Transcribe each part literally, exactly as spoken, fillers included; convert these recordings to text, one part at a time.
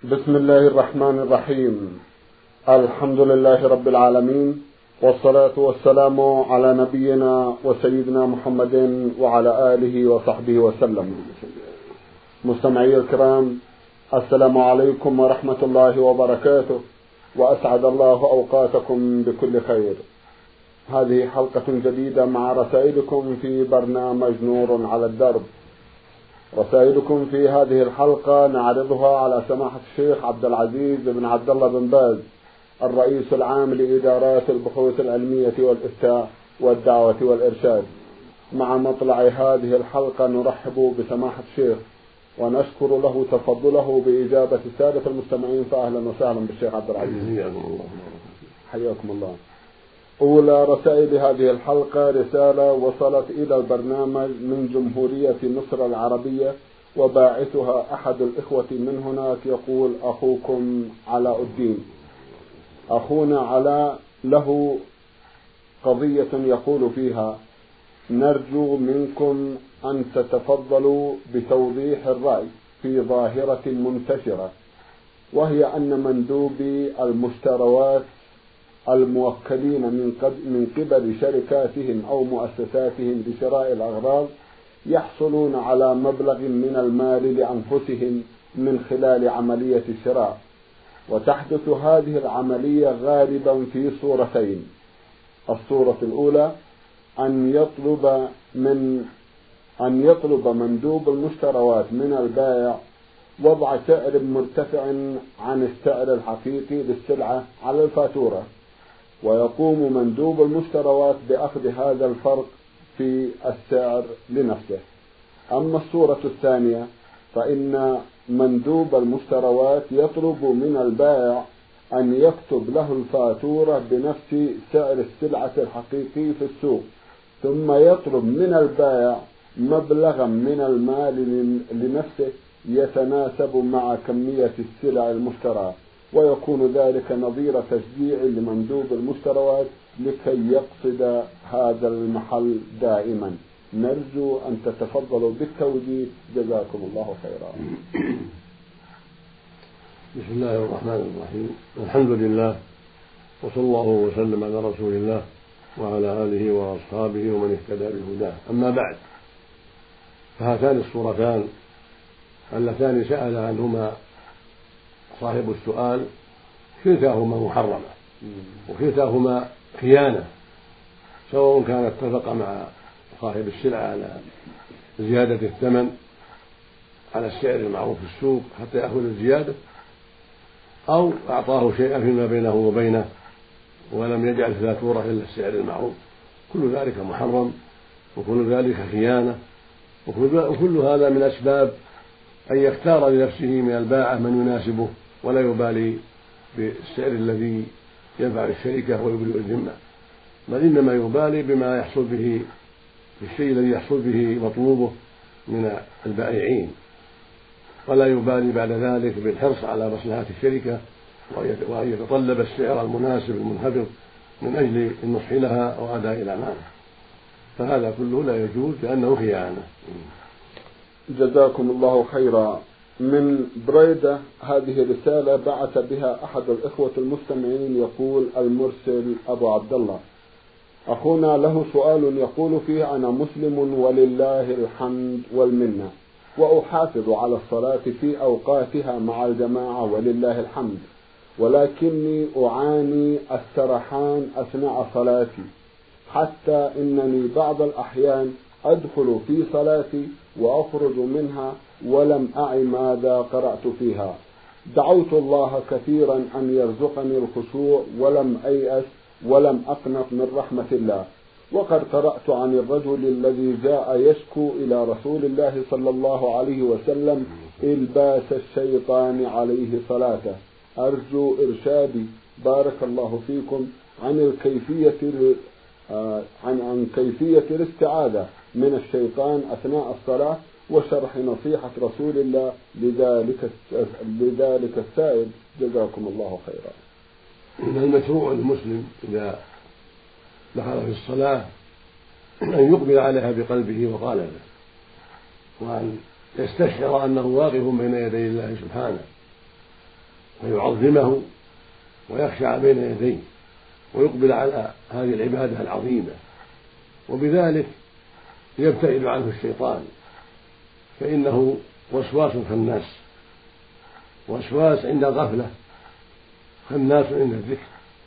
بسم الله الرحمن الرحيم. الحمد لله رب العالمين، والصلاة والسلام على نبينا وسيدنا محمد وعلى آله وصحبه وسلم. مستمعي الكرام، السلام عليكم ورحمة الله وبركاته، وأسعد الله أوقاتكم بكل خير. هذه حلقة جديدة مع رسائلكم في برنامج نور على الدرب. رسائلكم في هذه الحلقة نعرضها على سماحة الشيخ عبد العزيز بن عبد الله بن باز، الرئيس العام لإدارات البحوث العلمية والإفتاء والدعوة والإرشاد. مع مطلع هذه الحلقة نرحب بسماحة الشيخ ونشكر له تفضله بإجابة السادة المستمعين، فأهلا وسهلا بالشيخ عبد العزيز. حياكم الله. أولى رسائل هذه الحلقة رسالة وصلت إلى البرنامج من جمهورية مصر العربية، وباعثها أحد الإخوة من هناك، يقول: أخوكم علاء الدين. أخونا علاء له قضية يقول فيها: نرجو منكم أن تتفضلوا بتوضيح الرأي في ظاهرة منتشرة، وهي أن مندوبي المشتروات الموكلين من قبل شركاتهم أو مؤسساتهم لشراء الأغراض يحصلون على مبلغ من المال لأنفسهم من خلال عملية الشراء، وتحدث هذه العملية غالبا في صورتين: الصورة الأولى أن يطلب من أن يطلب مندوب المشتروات من البائع وضع سعر مرتفع عن السعر الحقيقي للسلعة على الفاتورة، ويقوم مندوب المشتروات بأخذ هذا الفرق في السعر لنفسه. أما الصورة الثانية فإن مندوب المشتروات يطلب من البائع أن يكتب له الفاتورة بنفس سعر السلعة الحقيقي في السوق، ثم يطلب من البائع مبلغا من المال لنفسه يتناسب مع كمية السلع المشترى، ويكون ذلك نظير تشجيع لمندوب المشتروات لكي يقصد هذا المحل دائما. نرجو أن تتفضلوا بالتوجيه، جزاكم الله خيرا. بسم الله الرحمن الرحيم. الحمد لله، وصلى الله وسلم على رسول الله وعلى آله وأصحابه ومن اهتدى بهداه. أما بعد، فهاتان الصورتان اللتان سأل عنهما صاحب السؤال كلتاهما محرمة، وكلتاهما خيانة، سواء كان اتفق مع صاحب السلعة على زيادة الثمن على السعر المعروف في السوق حتى يأخذ الزيادة، أو أعطاه شيئا فيما بينه وبينه ولم يجعل الفاتورة إلا السعر المعروف. كل ذلك محرم، وكل ذلك خيانة، وكل هذا من أسباب أن يختار لنفسه من الباعة من يناسبه ولا يبالي بالسعر الذي ينفع الشركة ويبرئ الذمة، بل إنما يبالي بما يحصل به، بالشيء الذي يحصل به مطلوبه من البائعين، ولا يبالي بعد ذلك بالحرص على مصلحة الشركة وأن يتطلب السعر المناسب المنخفض من أجل النصح لها وأداء الأمانة. فهذا كله لا يجوز لأنه خيانة. جزاكم الله خيرا. من بريدة هذه رسالة بعث بها أحد الإخوة المستمعين، يقول المرسل أبو عبد الله: أخونا له سؤال يقول فيه: أنا مسلم ولله الحمد والمنة، وأحافظ على الصلاة في أوقاتها مع الجماعة ولله الحمد، ولكني أعاني السرحان أثناء صلاتي، حتى إنني بعض الأحيان أدخل في صلاتي وأخرج منها ولم أعي ماذا قرأت فيها. دعوت الله كثيرا أن يرزقني الخشوع ولم أيأس ولم أقنط من رحمة الله، وقد قرأت عن الرجل الذي جاء يشكو إلى رسول الله صلى الله عليه وسلم إلباس الشيطان عليه صلاته. أرجو إرشادي بارك الله فيكم عن الكيفية عن عن كيفية الاستعاذة من الشيطان أثناء الصلاة، وشرح نصيحة رسول الله لذلك لذلك السائل، جزاكم الله خيرا. من المشروع للمسلم إذا دخل في الصلاة أن يقبل عليها بقلبه وقالبه، وأن يستشعر أنه واقف بين يدي الله سبحانه، فيعظمه ويخشع بين يديه ويقبل على هذه العبادة العظيمة، وبذلك يبتعد عنه الشيطان، فإنه وسواس خناس، وسواس عند الغفلة، خناس عند الذكر.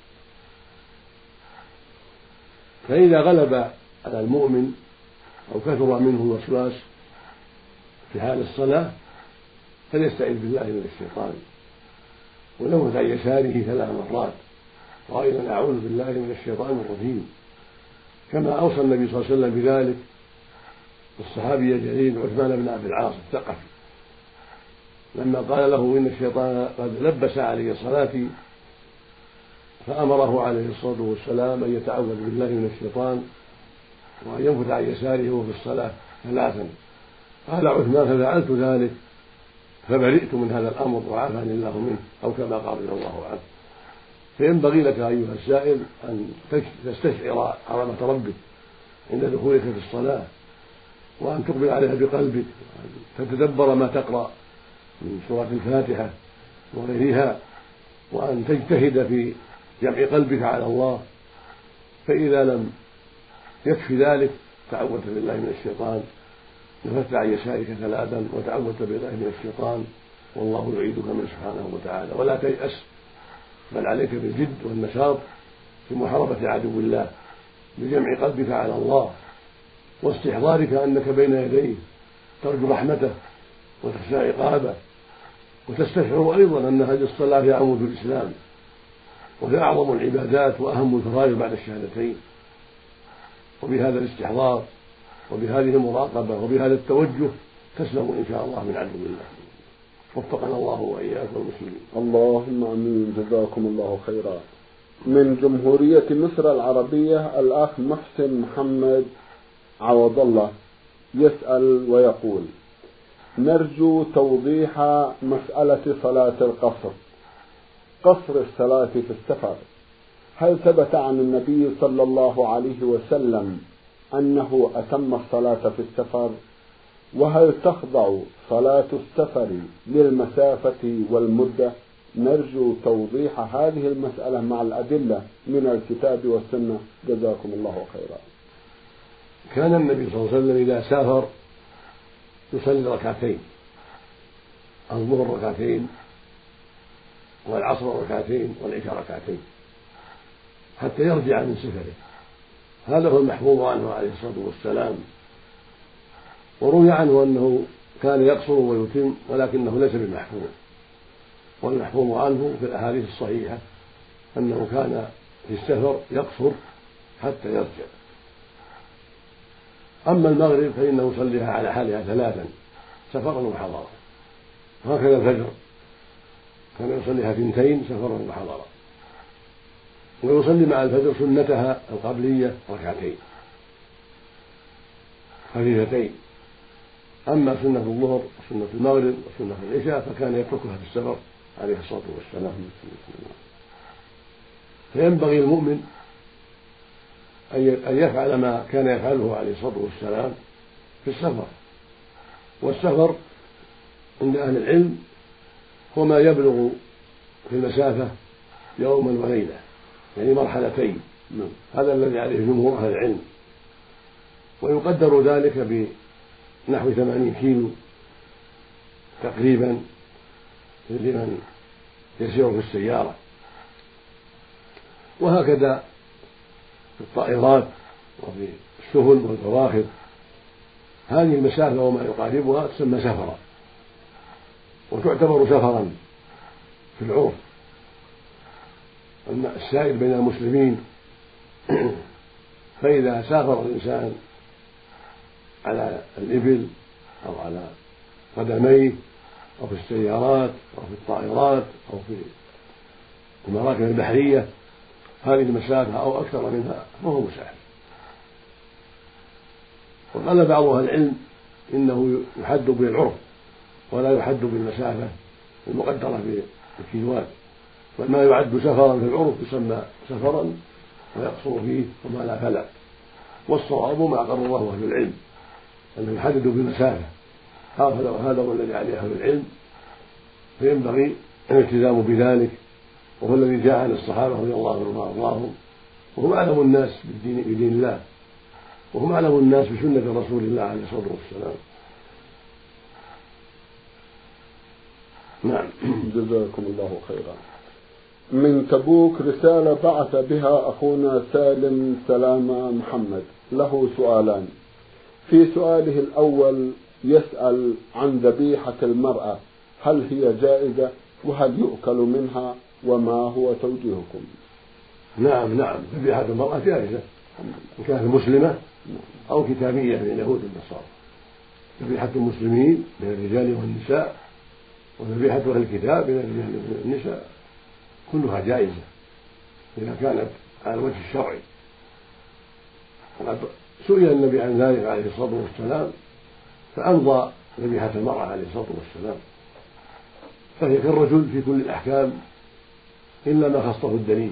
فإذا غلب على المؤمن أو كثر منه الوسواس في حال الصلاة فليستعذ بالله من الشيطان، ولو عن يساره ثلاث مرات قائلا أعوذ بالله من الشيطان الرجيم، كما أوصى النبي صلى الله عليه وسلم بذلك الصحابي الجليل عثمان بن أبي العاص الثقفي لما قال له إن الشيطان قد لبس علي صلاتي، فأمره عليه الصلاة والسلام أن يتعوذ بالله من الشيطان وأن ينفث عن يساره وهو في الصلاة ثلاثا. قال عثمان ففعلت ذلك فبرئت من هذا الأمر وعافاني الله منه، أو كما قال رضي الله عنه. فينبغي لك أيها السائل أن تستشعر عظمة ربك عند دخولك في الصلاة، وأن تقبل عليها بقلبك، وأن تتدبر ما تقرأ من سورة الفاتحة وغيرها، وأن تجتهد في جمع قلبك على الله. فإذا لم يكفي ذلك تعوذت بالله من الشيطان، نفثت عن يسارك ثلاثا وتعوذت بالله من الشيطان، والله يعيذك منه سبحانه وتعالى. ولا تيأس، بل عليك بالجد والنشاط في محاربة عدو الله بجمع قلبك على الله، واستحضارك أنك بين يديه ترجو رحمته وتخشى عقابه، وتستشعر أيضا أن هذه الصلاة هي عمود الإسلام وهي أعظم العبادات وأهم الفرائض بعد الشهادتين. وبهذا الاستحضار وبهذه المراقبة وبهذا التوجه تسلم إن شاء الله من عدو الله. وفقنا الله وإياكم المسلمين. اللهم آمين. جزاكم الله خيرا. من جمهورية مصر العربية الأخ محسن محمد عوض الله يسأل ويقول: نرجو توضيح مسألة صلاة القصر، قصر الصلاة في السفر. هل ثبت عن النبي صلى الله عليه وسلم أنه أتم الصلاة في السفر؟ وهل تخضع صلاة السفر للمسافة والمدة؟ نرجو توضيح هذه المسألة مع الأدلة من الكتاب والسنة، جزاكم الله خيرا. كان النبي صلى الله عليه وسلم إذا سافر يصلي ركعتين، الظهر ركعتين والعصر ركعتين والعشاء ركعتين حتى يرجع من سفره. هذا هو المحفوظ عنه عليه الصلاة والسلام. وروي عنه أنه كان يقصر ويتم، ولكنه ليس بمحفوظ. والمحفوظ عنه في الأحاديث الصحيحة أنه كان في السفر يقصر حتى يرجع. أما المغرب فإنه يصليها على حالها ثلاثا سفرا وحضرا، وهكذا الفجر كان يصليها اثنتين سفرا وحضرا، ويصلي مع الفجر سنتها القبلية ركعتين خفيفتين. أما سنة الظهر وسنة المغرب وسنة العشاء فكان يتركها في السفر عليه الصلاة والسلام. فينبغي المؤمن أن يفعل ما كان يفعله عليه الصلاة والسلام في السفر. والسفر عند أهل العلم هو ما يبلغ في المسافة يوما وليلة، يعني مرحلتين. هذا الذي عليه جمهور أهل العلم، ويقدر ذلك بنحو ثمانين كيلو تقريبا لمن يسير في السيارة. وهكذا في الطائرات وفي السفن والبواخر هذه المسافة وما يقاربها تسمى سفرا، وتعتبر سفرا في العرف. أما السائر بين المسلمين فإذا سافر الإنسان على الإبل أو على قدميه أو في السيارات أو في الطائرات أو في المراكب البحرية هذه المسافة أو أكثر منها فهو مسافر. وقال بعض أهل العلم إنه يحد بالعرف ولا يحد بالمسافة المقدرة بالكيلوات، وما يعد سفرا في العرف يسمى سفرا ويقصر فيه وما لا فلا. والصواب ما قرره أهل العلم أنه يحدد بالمسافة، هذا هو الذي عليه أهل العلم. فينبغي الالتزام بذلك، وهو الذي جاء عن الصحابة رضي الله عنهم وأرضاهم، وهم أعلم الناس بدين, بدين الله، وهم أعلم الناس بسنة رسول الله عليه الصلاة والسلام. نعم. جزاكم الله خيرا. من تبوك رسالة بعث بها أخونا سالم سلامة محمد، له سؤالان. في سؤاله الأول يسأل عن ذبيحة المرأة، هل هي جائزة وهل يؤكل منها وما هو توجيهكم؟ نعم نعم ذبيحة المرأة جائزة إن كانت مسلمة أو كتابية من اليهود والنصارى. ذبيحة المسلمين من الرجال والنساء وذبيحة أهل الكتاب من الرجال والنساء كلها جائزة إذا كانت على الوجه الشرعي. وقد سئل النبي عن ذلك عليه الصلاة والسلام فأمضى ذبيحة المرأة عليه الصلاة والسلام، فهي كالرجل في كل الأحكام إلا ما خصه الدليل،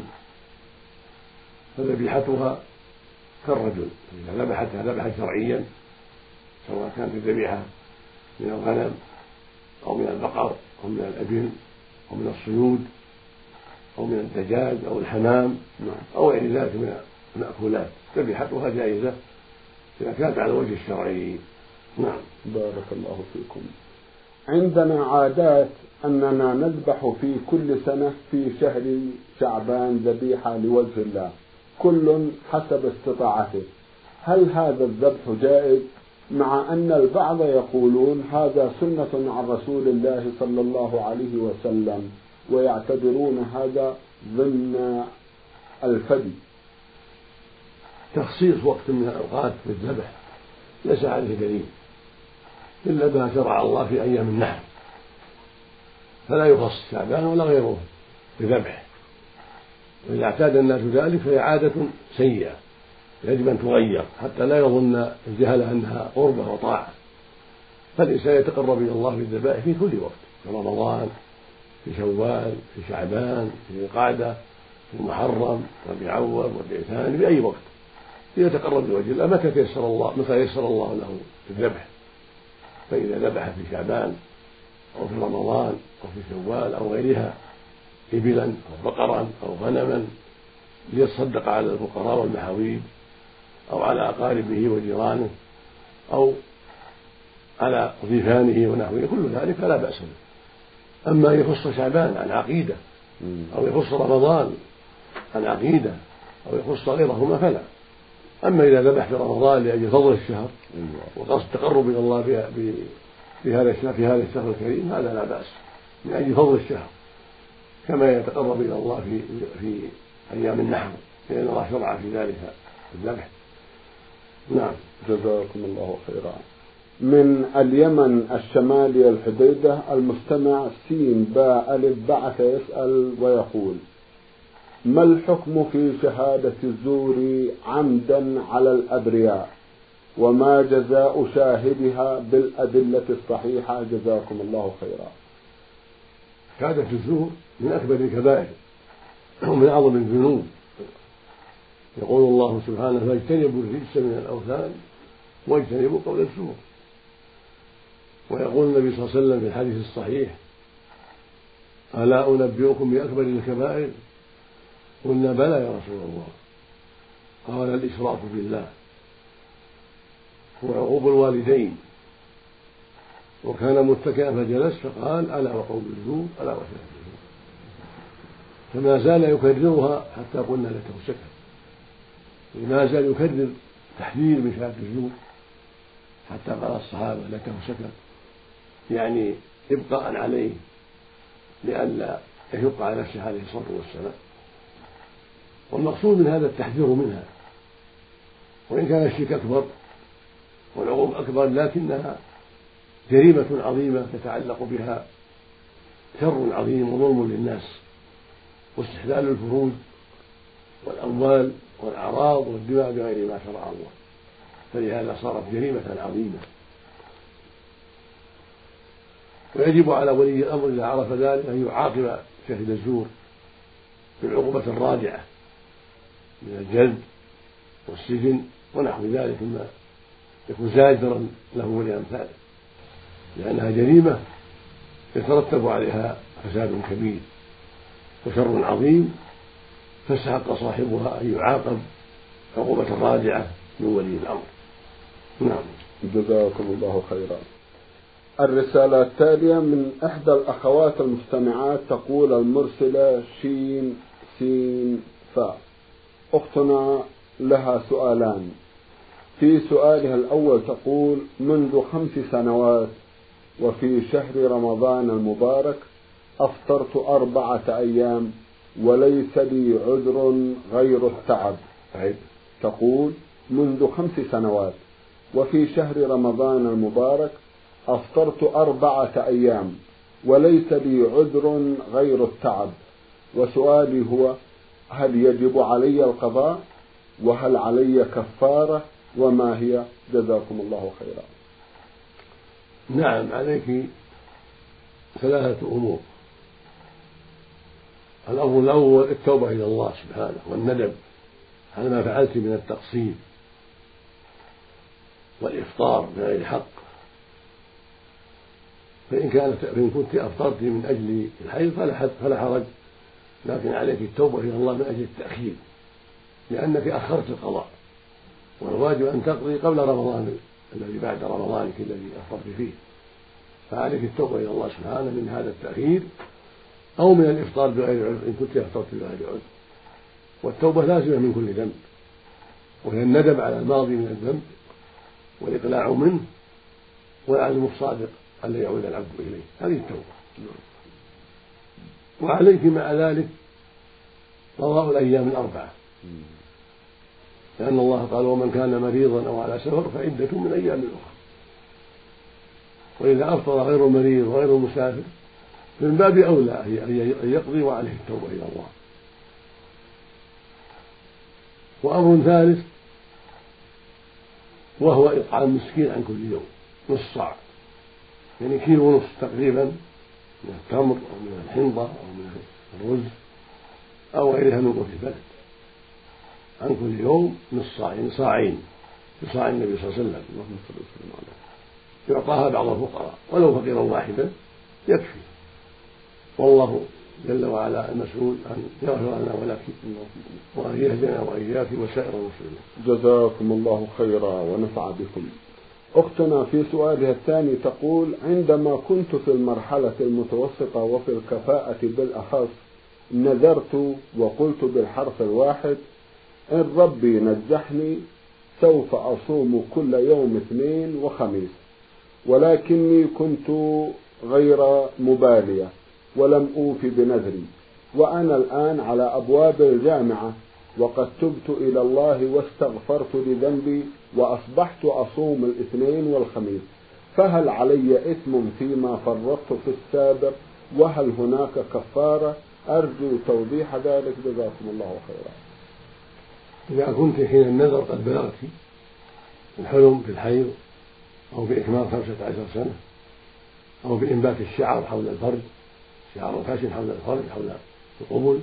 فذبيحتها كالرجل إذا ذبحتها ذبحا شرعيا، سواء كانت الذبيحة من الغنم أو من البقر أو من الإبل أو من الصيود أو من الدجاج أو الحمام أو غير ذلك من المأكولات، ذبيحتها جائزة إذا كانت على الوجه الشرعي. نعم. بارك الله فيكم. عندنا عادات أننا نذبح في كل سنة في شهر شعبان ذبيحة لوجه الله، كل حسب استطاعته، هل هذا الذبح جائز؟ مع أن البعض يقولون هذا سنة عن رسول الله صلى الله عليه وسلم ويعتبرون هذا ضمن الفدي. تخصيص وقت من الأوقات بالذبح ليس عليه دليل إلا ما شرع الله في أيام النحر، فلا يخص شعبان ولا غيره بذبح، وإذا اعتاد الناس ذلك فهي عادة سيئة يجب أن تغير حتى لا يظن الجهل أنها قربة وطاعة. فالإنسان يتقرب إلى الله بالذبائح في كل وقت، في رمضان، في شوال، في شعبان، في ذي القعدة، في المحرم، ربيع أول، ربيع ثاني، في أي وقت يتقرب لوجه الله متى تيسر الله متى يسر الله له الذبح. فإذا ذبح في شعبان أو في رمضان أو في شوال أو غيرها إبلا أو بقرا أو غنما ليتصدق على الفقراء والمحاويج أو على أقاربه وجيرانه أو على ضيفانه ونحوه كل ذلك فلا بأس به. أما يخص شعبان عن عقيدة أو يخص رمضان عن عقيدة أو يخص غيرهما فلا. أما إذا ذبح في رمضان لأجل فضل الشهر وقصد التقرب إلى الله في هذا الشهر في هذا الشهر الكريم هذا لا بأس من أجل فضل الشهر، كما يتقرب إلى الله في في أيام النحر لأن الله شرع في ذلك الذبح. نعم. جزاكم الله خيرا. من اليمن الشمالي الحديدة المستمع سين باء ألف بعث يسأل ويقول: ما الحكم في شهادة الزور عمدا على الأبرياء، وما جزاء شاهدها بالأدلة الصحيحة؟ جزاكم الله خيرا. شهادة الزور من أكبر الكبائر ومن أعظم الذنوب، يقول الله سبحانه: فاجتنبوا الرجس من الأوثان واجتنبوا قول الزور. ويقول النبي صلى الله عليه وسلم في الحديث الصحيح: ألا أنبئكم بأكبر الكبائر؟ قلنا: بلى يا رسول الله. قال: الإشراك بالله وعقوق الوالدين. وكان متكئا فجلس فقال: ألا وقول الزور، ألا وشهادة الزور. فما زال يكررها حتى قلنا لته سكت، ما زال يكرر تحذير من شهادة الزور حتى قال الصحابة لته سكت، يعني إبقاء عليه لئلا يشق على نفسه عليه الصلاة والسلام. والمقصود من هذا التحذير منها، وإن كان الشرك أكبر والعقوق أكبر لكنها جريمة عظيمة تتعلق بها شر عظيم وظلم للناس واستحلال الفروج والأموال والأعراض والدماء بغير ما شرع الله، فلهذا صارت جريمة عظيمة. ويجب على ولي الأمر إذا عرف ذلك أن يعاقب شاهد الزور بالعقوبة الرادعة من الجلد والسجن ونحو ذلك مما يكون زاجرا له ولأمثاله، لأنها جريمة يترتب عليها فساد كبير وشر عظيم، فاستحق صاحبها أن يعاقب عقوبة راجعة من ولي الأمر. نعم. جزاكم الله خيرا. الرسالة التالية من إحدى الأخوات المستمعات تقول المرسلة شين سين فاء. أختنا لها سؤالان. في سؤالها الأول تقول: منذ خمس سنوات وفي شهر رمضان المبارك أفطرت أربعة أيام وليس لي عذر غير التعب. تقول: منذ خمس سنوات وفي شهر رمضان المبارك أفطرت أربعة أيام وليس لي عذر غير التعب، وسؤالي هو: هل يجب علي القضاء؟ وهل علي كفارة؟ وما هي؟ جزاكم الله خيرا. نعم، عليك ثلاثة أمور. الأمر الأول التوبة إلى الله سبحانه والندم على ما فعلت من التقصير والإفطار بغير حق. فإن كانت فإن كنت أفطرت من أجل الحيض فلا حرج، لكن عليك التوبة إلى الله من أجل التأخير، لأنك أخرت القضاء، والواجب أن تقضي قبل رمضان الذي بعد رمضانك الذي أفطرت فيه. فعليك التوبة إلى الله سبحانه من هذا التأخير أو من الإفطار بغير عذر إن كنت أفطرت بغير عذر. والتوبة لازمة من كل ذنب، وهي الندم على الماضي من الذنب والإقلاع منه والعزم الصادق ألا يعود العبد إليه. هذه التوبة. وعليك مع ذلك قضاء الأيام الأربعة، لأن الله قال: ومن كان مريضا أو على سفر فعدة من أيام أخرى. وإذا أفطر غير المريض وغير المسافر من باب أولى أن يقضي وعليه التوبة إلى الله. وأمر ثالث وهو إطعام مسكين عن كل يوم نص صاع، يعني كيلو ونص تقريبا من التمر أو من الحنطة أو من الرز أو غيرها من قوت البلد عن كل يوم نص صاع، يعني صاعين بصاع النبي صلى الله عليه وسلم يعطاها بعض الفقراء ولو فقيرا واحدا يكفي. والله جل وعلا المسؤول أن يغفر لنا ولك وأن يهدنا وإياك وسائر المسلمين. جزاكم الله خيرا ونفع بكم. أختنا في سؤالها الثاني تقول: عندما كنت في المرحلة المتوسطة وفي الكفاءة بالأخص نذرت وقلت بالحرف الواحد: إن ربي نجحني سوف أصوم كل يوم اثنين وخميس، ولكني كنت غير مبالية ولم أوفي بنذري، وأنا الآن على أبواب الجامعة وقد تبت إلى الله واستغفرت لذنبي وأصبحت أصوم الاثنين والخميس، فهل علي إثم فيما فرطت في السابق؟ وهل هناك كفارة؟ أرجو توضيح ذلك جزاكم الله خيرا. إذا كنت حين النذر قد بلغت الحلم في الحيض أو بإكمال خمسة عشر سنة أو بإنبات الشعر حول الفرج، شعر خشن حول الفرج حول القبل،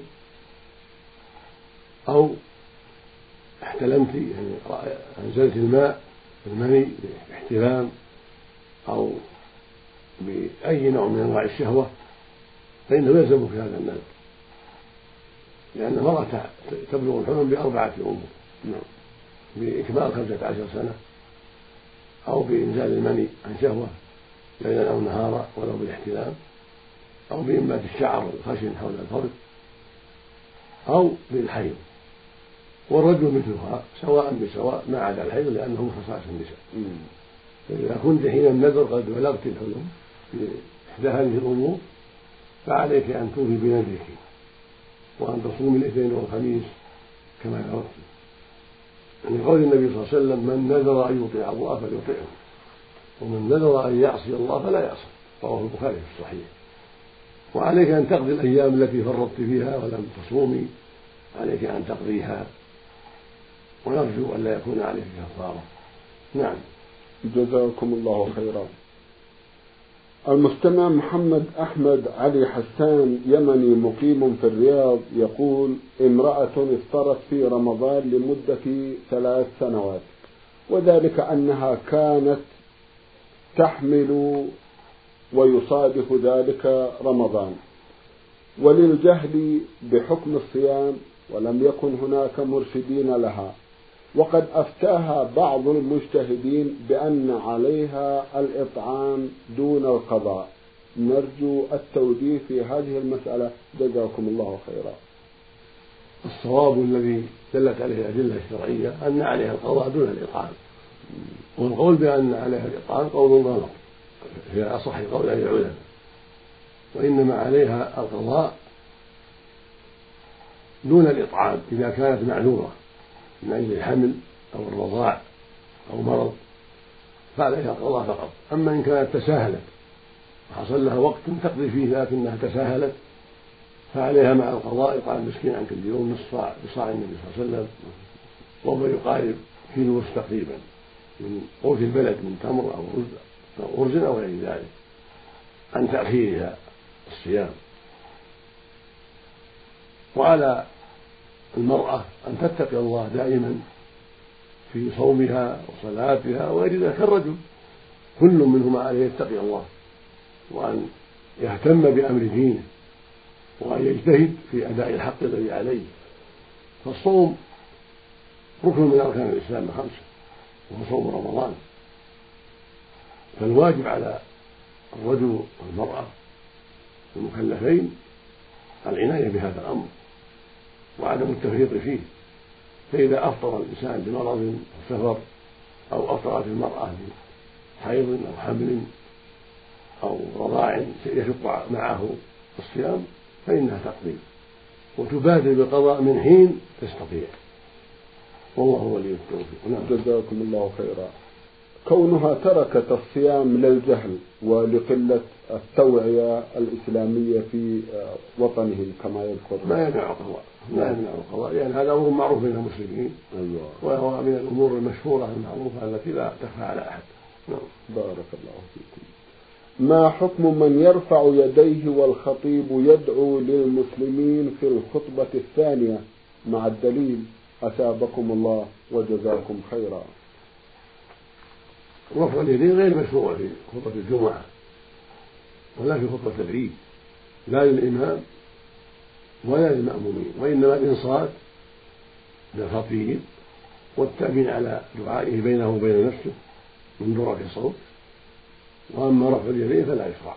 أو احتلمت يعني أنزلت الماء المني باحتلام أو بأي نوع من أنواع الشهوة، فإنه يلزمك هذا النذر، لأن المرأة تبلغ الحلم بأربعة أمور: بإكمال خمسة عشر سنة أو بإنزال المني عن شهوة ليلا أو نهارا ولو بالاحتلام، أو بإنبات الشعر الخشن حول الفرج، أو بالحيض. والرجل مثلها سواء بسواء ما عدا الحيض لأنه من خصائص النساء. فإذا كنت حين النذر قد بلغت الحلم في إحدى هذه الأمور فعليك أن توفي بنذرك وأن تصوم الاثنين والخميس كما نذرت، من قول النبي صلى الله عليه وسلم: من نذر أن يطيع الله فليطيعه، ومن نذر أن يعصي الله فلا يعصي. رواه البخاري في الصحيح. وعليك أن تقضي الأيام التي فرطت فيها ولم تصومي، عليك أن تقضيها، ونرجو أن لا يكون عليك كفارة. نعم. جزاكم الله خيرا. المستمع محمد أحمد علي حسان يمني مقيم في الرياض يقول: امرأة افطرت في رمضان لمدة ثلاث سنوات، وذلك أنها كانت تحمل ويصادف ذلك رمضان، وللجهل بحكم الصيام ولم يكن هناك مرشدين لها، وقد أفتاها بعض المجتهدين بأن عليها الإطعام دون القضاء. نرجو التوجيه في هذه المسألة جزاكم الله خيرا. الصواب الذي دلت عليه الأدلة الشرعية أن عليها القضاء دون الإطعام، والقول بأن عليها الإطعام قول غلط في أصح قول أهل العلماء، وإنما عليها القضاء دون الإطعام إذا كانت معذورة من أجل الحمل أو الرضاع أو مرض فعليها القضاء فقط. أما إن كانت تساهلت وحصل لها وقت تقضي فيه لكنها تساهلت فعليها مع القضاء إطعام مسكين عن كل يوم نصف صاع بصاع النبي صلى الله عليه وسلم، وهو يقارب كيلو ونصف تقريبا من قوت البلد من تمر أو رز أو أرز أو غير ذلك، عن تأخيرها الصيام. وعلى المرأة أن تتقي الله دائما في صومها وصلاتها وغير ذلك كالرجل، كل منهما عليه يتقي الله وأن يهتم بأمر دينه وأن يجتهد في أداء الحق الذي عليه. فالصوم ركن من أركان الإسلام الخمسة وهو صوم رمضان، فالواجب على الرجل والمرأة المكلفين العناية بهذا الأمر وعدم التفريط فيه. فإذا أفطر الإنسان بمرض أو سفر أو أفطرت المرأة بحيض أو حمل أو رضاع يشق معه الصيام فإنها تقضي وتبادر بالقضاء من حين تستطيع، والله ولي التوفيق. نعم. جزاكم الله خيرا. كونها تركت الصيام للجهل ولقلة التوعية الإسلامية في وطنهم كما يذكر ما يمنع القضاء، ما يمنع القضاء لأن هذا أمر معروف بين المسلمين. أيوة. وهو من الأمور المشهورة المعروفة التي لا تخفى على أحد. نعم. بارك الله فيكم. ما حكم من يرفع يديه والخطيب يدعو للمسلمين في الخطبة الثانية مع الدليل؟ أثابكم الله وجزاكم خيرا. رفع اليدين غير مشروع في خطبة الجمعة ولا في خطبة العيد، لا للإمام ولا للمأمومين، وإنما الإنصات للخطيب والتأمين على دعائه بينه وبين نفسه من درجة الصوت. وأما رفع اليدين فلا يشرع،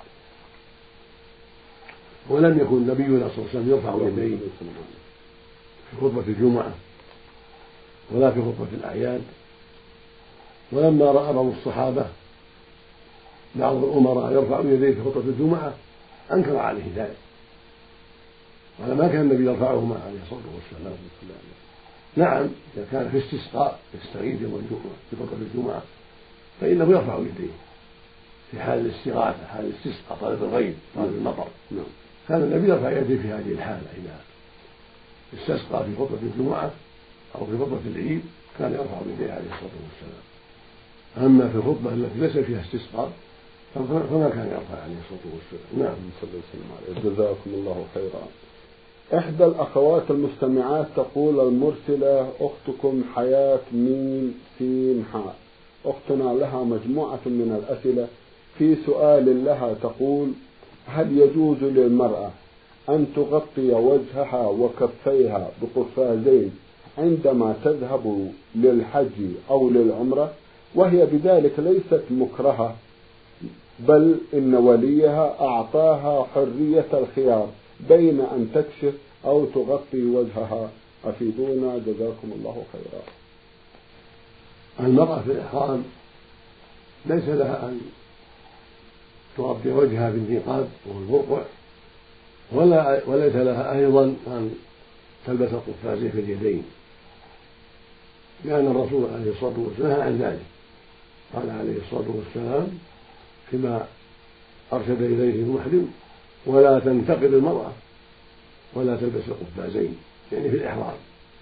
ولم يكن نبينا صلى الله عليه وسلم يرفع يديه في خطبة الجمعة ولا في خطبة الأعياد. ولما رأى بعض الصحابة بعض الأمراء يرفع يديه في خطبة الجمعة أنكر عليه ذلك، وهذا ما كان النبي يرفعهما عليه الصلاة والسلام. نعم إذا كان في استسقاء يستغيث يوم الجمعة في خطبة الجمعة فإنه يرفع يديه في حال الاستغاثة، حال الاستسقاء، طلب الغيث، طلب المطر. كان النبي يرفع يديه في هذه الحالة إذا استسقى في خطبة الجمعة أو في خطبة العيد كان يرفع يديه عليه الصلاة والسلام. أما في الخطبة التي ليس فيها استسقاء فما كان يرفع عليه الصلاة والسلام. نعم. صلى الله عليه وسلم. جزاكم الله خيرا. إحدى الأخوات المستمعات تقول المرسلة أختكم حياة ميم سين حاء، أختنا لها مجموعة من الأسئلة. في سؤال لها تقول: هل يجوز للمرأة أن تغطي وجهها وكفيها بقفازين عندما تذهب للحج أو للعمرة، وهي بذلك ليست مكرهة بل إن وليها أعطاها حرية الخيار بين أن تكشف أو تغطي وجهها؟ أفيدونا جزاكم الله خيرا. المرأة في الإحرام ليس لها أن تغطي وجهها بالنقاب والبرقع، ولا وليس لها أيضا أن تلبس القفازين في اليدين، لأن الرسول عليه الصلاة والسلام نهى عن ذلك. قال عليه الصلاة والسلام فيما أرشد إليه المحرم: ولا تنتقد المرأة ولا تلبس القفازين، يعني في الإحرام،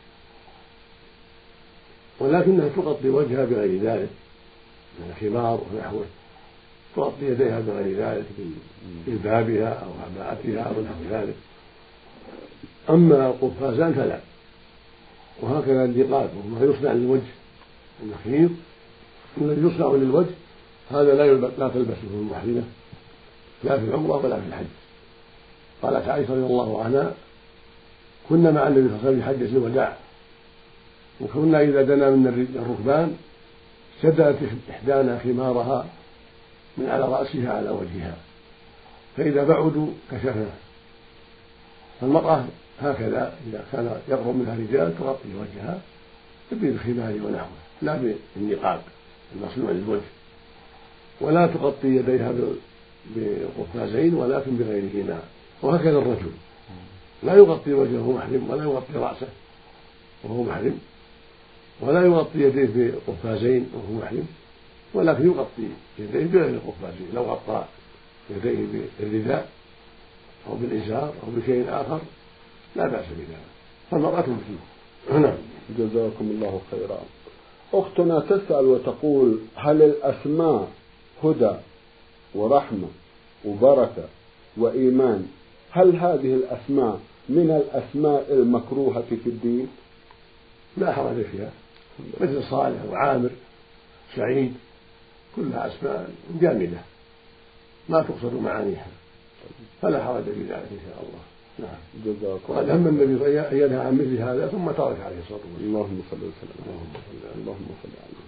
ولكنها تغطي وجهها بغير ذلك من الخمار ونحوه، تغطي يديها بغير ذلك بجلبابها أو عباءتها أو نحو ذلك. أما القفازان فلا. وهكذا النقاب وما يصنع للوجه، النخيط الذي يصنع للوجه هذا لا لا تلبسه المحرمة لا في العمرة ولا في الحج، قالت عائشة رضي الله عنها: كنا مع النبي صلى الله عليه وسلم في حجة الوداع، وكنا إذا دنا من الركبان شدت إحدانا خمارها من على رأسها على وجهها، فإذا بعدوا كشفنا. فالمرأة هكذا إذا كان يقرب منها رجال تغطي وجهها بالخمار ونحوه، لا بالنقاب المصنوع للوجه، ولا تغطي يديها بالقفازين ولكن بغيرهما. وهكذا الرجل لا يغطي وجهه محرم ولا يغطي رأسه وهو محرم، ولا يغطي يديه بقفازين وهو محرم، ولكن يغطي يديه بغير القفازين. لو غطى يديه بالرداء أو بالإزار أو بشيء آخر لا بأس بذلك، فالمرأة فيه. نعم. جزاكم الله خيرا. أختنا تسأل وتقول: هل الأسماء هدى ورحمة وبركة وإيمان، هل هذه الأسماء من الأسماء المكروهة في الدين؟ لا حرج فيها، مثل صالح وعامر سعيد كلها أسماء جامدة ما تقصد معانيها، فلا حرج في ذلك إن شاء الله. نعم. جزاكم. قد هم النبي أن ينهى عن مثل هذا ثم ترك عليه الصلاة والسلام. اللهم صل وسلم. اللهم صل عليه.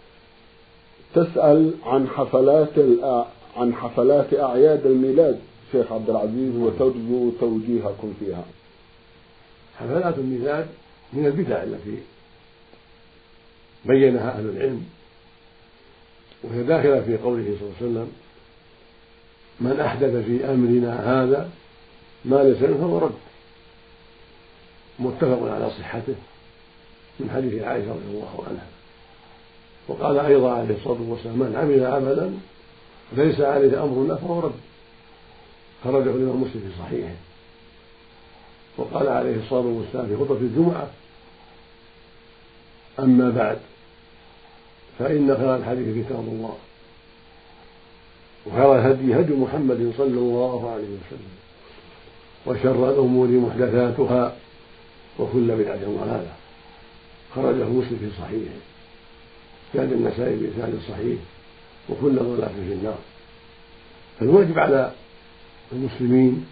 تسأل عن حفلات الأ... عن حفلات أعياد الميلاد شيخ عبد العزيز، وترجو توجيهكم فيها. حفلات الميلاد من البدع التي بينها أهل العلم، وهي داخلة في قوله صلى الله عليه وسلم: من أحدث في أمرنا هذا ما ليس منه فهو رد. متفق على صحته من حديث عائشة رضي الله عنها. وقال أيضا عليه الصلاة والسلام: من عمل عملا ليس عليه أمرنا فهو رد، خرجه الإمام مسلم في صحيحه. وقال عليه الصلاة والسلام في خطبة الجمعة: أما بعد فإن خير الحديث كتاب الله، وخير الهدي هدي محمد صلى الله عليه وسلم، وشر الأمور محدثاتها، وكل بدعة ضلالة. خرجه مسلم في صحيحه، كان النسائي بإسناد صحيح، وكل ضلالة في النار. فالواجب على المسلمين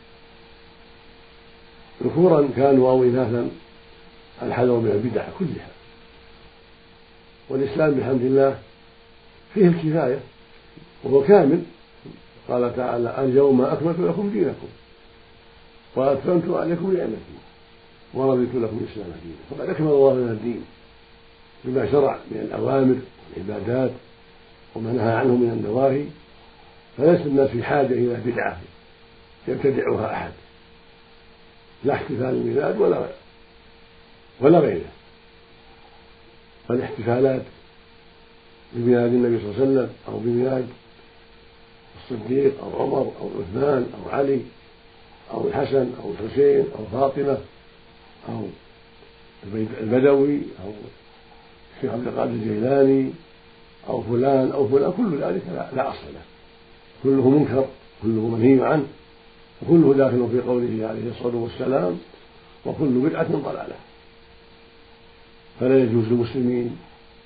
ذكورا كانوا أو إناثا الحذر من البدع كلها، والإسلام بحمد الله فيه الكفاية وهو كامل. قال تعالى: اليوم أكملت لكم دينكم وأتممت عليكم نعمتي ورضيت لكم الإسلام دينا. فقد أكمل الله لنا الدين بما شرع من الأوامر والعبادات وما نهى عنه من النواهي، فليس الناس في حاجة إلى بدعة يبتدعها أحد، لا احتفال الميلاد ولا ولا غيره. والاحتفالات بميلاد النبي صلى الله عليه وسلم أو بميلاد الصديق أو عمر أو عثمان أو علي أو الحسن أو الحسين أو فاطمة أو البدوي أو الشيخ عبد القادر الجيلاني أو فلان أو فلان، كل ذلك لا أصل له، كله منكر، كله منهي عنه، وكله داخل في قوله عليه الصلاة والسلام: وكل بدعة ضلالة. فلا يجوز للمسلمين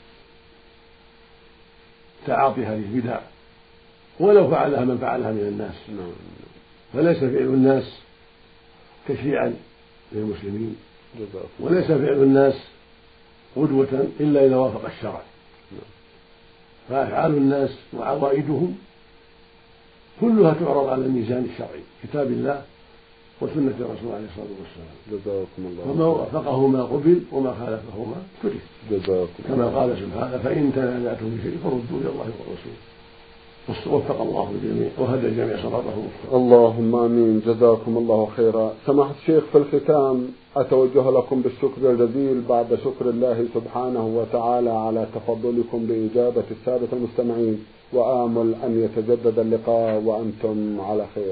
تعاطي هذه البدع ولو فعلها من فعلها من الناس، فليس فعل الناس تشريعا للمسلمين، وليس فعل الناس قدوة إلا إذا وافق الشرع. فأفعال الناس وعوائدهم كلها تعرض على الميزان الشرعي، كتاب الله وسنة الرسول عليه الصلاة والسلام. جزاكم الله. وما وافقهما قبل وما خالفهما ترك. جزاكم كما قال سبحانه: فإن تنازعتم في شيء فردوا إلى الله والرسول. وفق الله الجميع وهدى الجميع صراطه. اللهم آمين. جزاكم الله خيرا. سماحة الشيخ، في الختام أتوجه لكم بالشكر الجزيل بعد شكر الله سبحانه وتعالى على تفضلكم بإجابة السادة المستمعين، وآمل أن يتجدد اللقاء وأنتم على خير.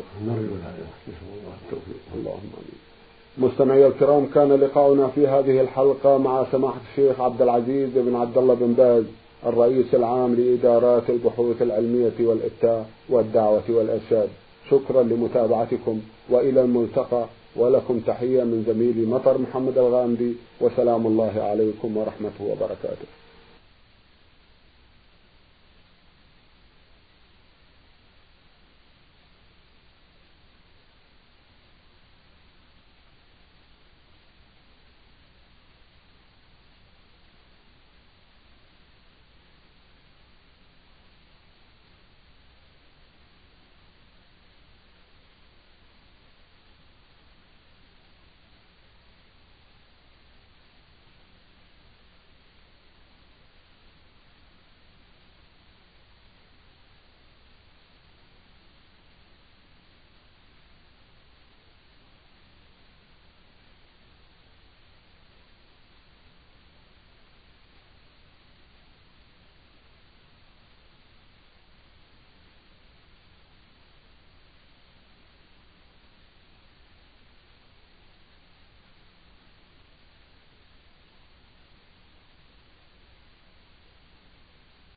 اللهم آمين. مستمعي الكرام، كان لقاؤنا في هذه الحلقة مع سماحة الشيخ عبد العزيز بن عبد الله بن باز، الرئيس العام لإدارات البحوث العلمية والإفتاء والدعوة والإرشاد. شكرا لمتابعتكم وإلى الملتقى، ولكم تحية من زميلي مطر محمد الغامدي، وسلام الله عليكم ورحمته وبركاته.